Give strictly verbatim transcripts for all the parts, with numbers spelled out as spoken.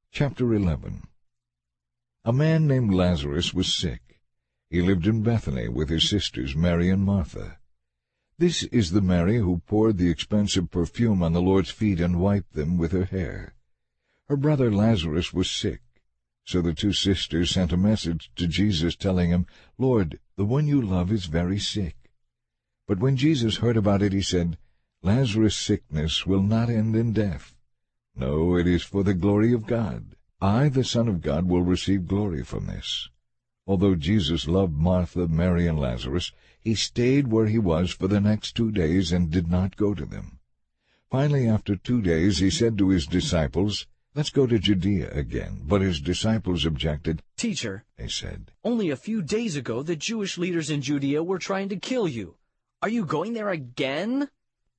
Chapter eleven. A man named Lazarus was sick. He lived in Bethany with his sisters Mary and Martha. This is the Mary who poured the expensive perfume on the Lord's feet and wiped them with her hair. Her brother Lazarus was sick. So the two sisters sent a message to Jesus telling him, "Lord, the one you love is very sick." But when Jesus heard about it, he said, "Lazarus' sickness will not end in death. No, it is for the glory of God. I, the Son of God, will receive glory from this." Although Jesus loved Martha, Mary, and Lazarus, he stayed where he was for the next two days and did not go to them. Finally, after two days, he said to his disciples, "Let's go to Judea again." But his disciples objected. "Teacher," they said, "only a few days ago the Jewish leaders in Judea were trying to kill you. Are you going there again?"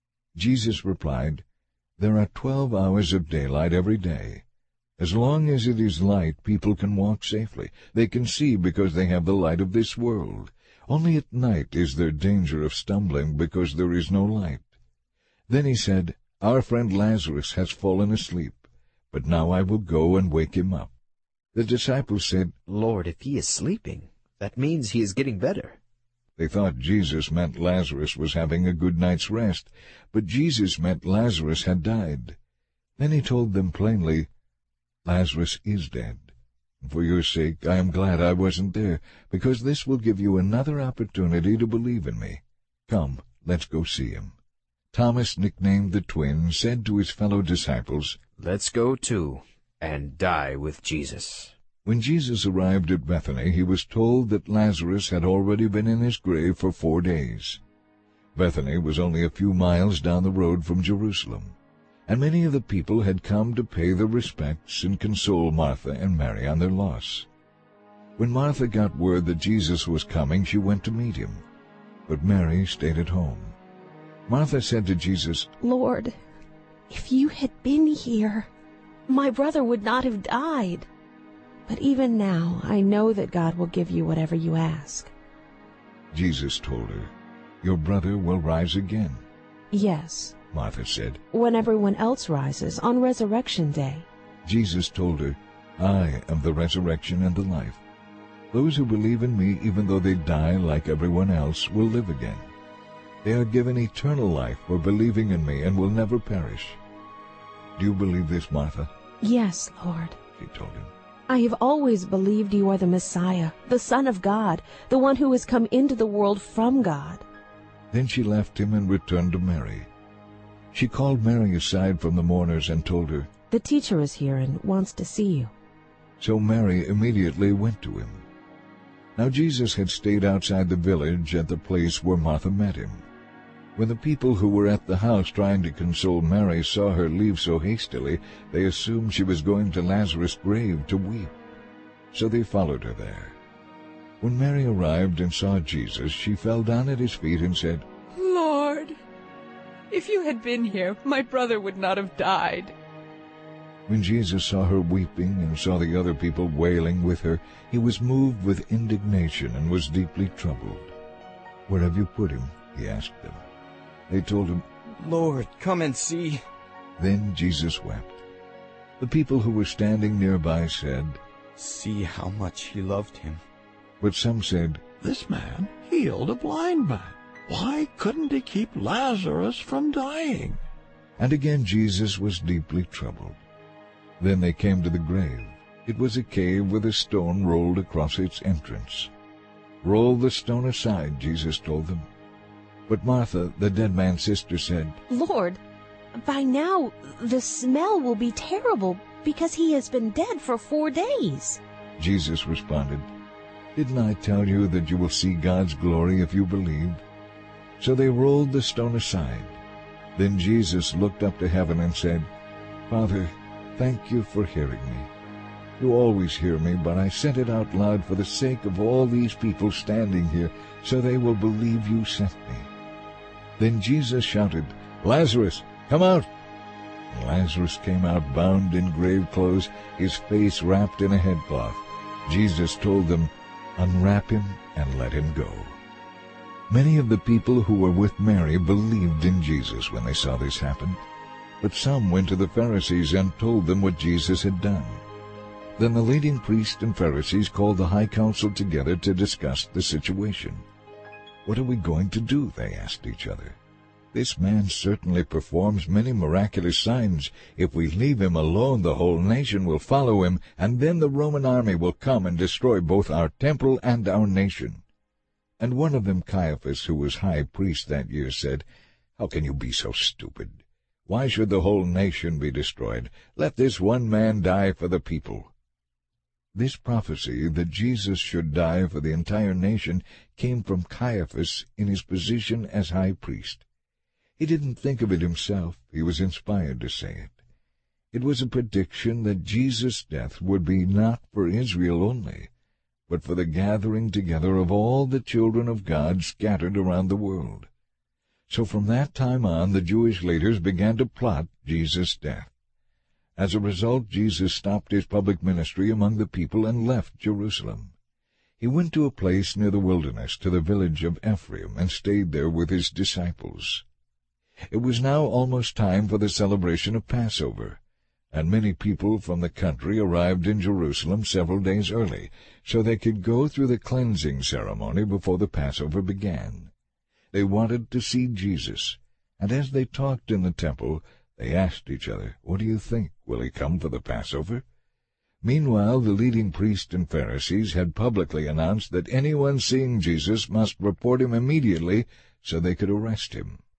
Jesus replied, "There are twelve hours of daylight every day. As long as it is light, people can walk safely. They can see because they have the light of this world. Only at night is there danger of stumbling because there is no light." Then he said, "Our friend Lazarus has fallen asleep, but now I will go and wake him up." The disciples said, "Lord, if he is sleeping, that means he is getting better." They thought Jesus meant Lazarus was having a good night's rest, but Jesus meant Lazarus had died. Then he told them plainly, "Lazarus is dead. For your sake I am glad I wasn't there, because this will give you another opportunity to believe in me. Come, let's go see him." Thomas, nicknamed the Twin, said to his fellow disciples, "Let's go too, and die with Jesus." When Jesus arrived at Bethany, he was told that Lazarus had already been in his grave for four days. Bethany was only a few miles down the road from Jerusalem, and many of the people had come to pay their respects and console Martha and Mary on their loss. When Martha got word that Jesus was coming, she went to meet him, but Mary stayed at home. Martha said to Jesus, "Lord, if you had been here, my brother would not have died. But even now I know that God will give you whatever you ask." Jesus told her, "Your brother will rise again." "Yes," Martha said, "when everyone else rises on Resurrection Day." Jesus told her, "I am the resurrection and the life. Those who believe in me, even though they die like everyone else, will live again. They are given eternal life for believing in me and will never perish." "Do you believe this, Martha?" "Yes, Lord," she told him. "I have always believed you are the Messiah, the Son of God, the one who has come into the world from God." Then she left him and returned to Mary. She called Mary aside from the mourners and told her, "The teacher is here and wants to see you." So Mary immediately went to him. Now Jesus had stayed outside the village at the place where Martha met him. When the people who were at the house trying to console Mary saw her leave so hastily, they assumed she was going to Lazarus' grave to weep. So they followed her there. When Mary arrived and saw Jesus, she fell down at his feet and said, "Lord, if you had been here, my brother would not have died." When Jesus saw her weeping and saw the other people wailing with her, he was moved with indignation and was deeply troubled. "Where have you put him?" he asked them. They told him, "Lord, come and see." Then Jesus wept. The people who were standing nearby said, "See how much he loved him." But some said, "This man healed a blind man. Why couldn't he keep Lazarus from dying?" And again Jesus was deeply troubled. Then they came to the grave. It was a cave with a stone rolled across its entrance. "Roll the stone aside," Jesus told them. But Martha, the dead man's sister, said, "Lord, by now the smell will be terrible because he has been dead for four days." Jesus responded, "Didn't I tell you that you will see God's glory if you believe?" So they rolled the stone aside. Then Jesus looked up to heaven and said, "Father, thank you for hearing me. You always hear me, but I said it out loud for the sake of all these people standing here, so they will believe you sent me." Then Jesus shouted, "Lazarus, come out!" And Lazarus came out bound in grave clothes, his face wrapped in a headcloth. Jesus told them, "Unwrap him and let him go." Many of the people who were with Mary believed in Jesus when they saw this happen. But some went to the Pharisees and told them what Jesus had done. Then the leading priests and Pharisees called the high council together to discuss the situation. "What are we going to do?" they asked each other. "This man certainly performs many miraculous signs. If we leave him alone, the whole nation will follow him, and then the Roman army will come and destroy both our temple and our nation." And one of them, Caiaphas, who was high priest that year, said, "How can you be so stupid? Why should the whole nation be destroyed? Let this one man die for the people." This prophecy that Jesus should die for the entire nation came from Caiaphas in his position as high priest. He didn't think of it himself. He was inspired to say it. It was a prediction that Jesus' death would be not for Israel only, but for the gathering together of all the children of God scattered around the world. So from that time on, the Jewish leaders began to plot Jesus' death. As a result, Jesus stopped his public ministry among the people and left Jerusalem. He went to a place near the wilderness, to the village of Ephraim, and stayed there with his disciples. It was now almost time for the celebration of Passover, and many people from the country arrived in Jerusalem several days early, so they could go through the cleansing ceremony before the Passover began. They wanted to see Jesus, and as they talked in the temple, they asked each other, "What do you think? Will he come for the Passover?" Meanwhile, the leading priests and Pharisees had publicly announced that anyone seeing Jesus must report him immediately so they could arrest him.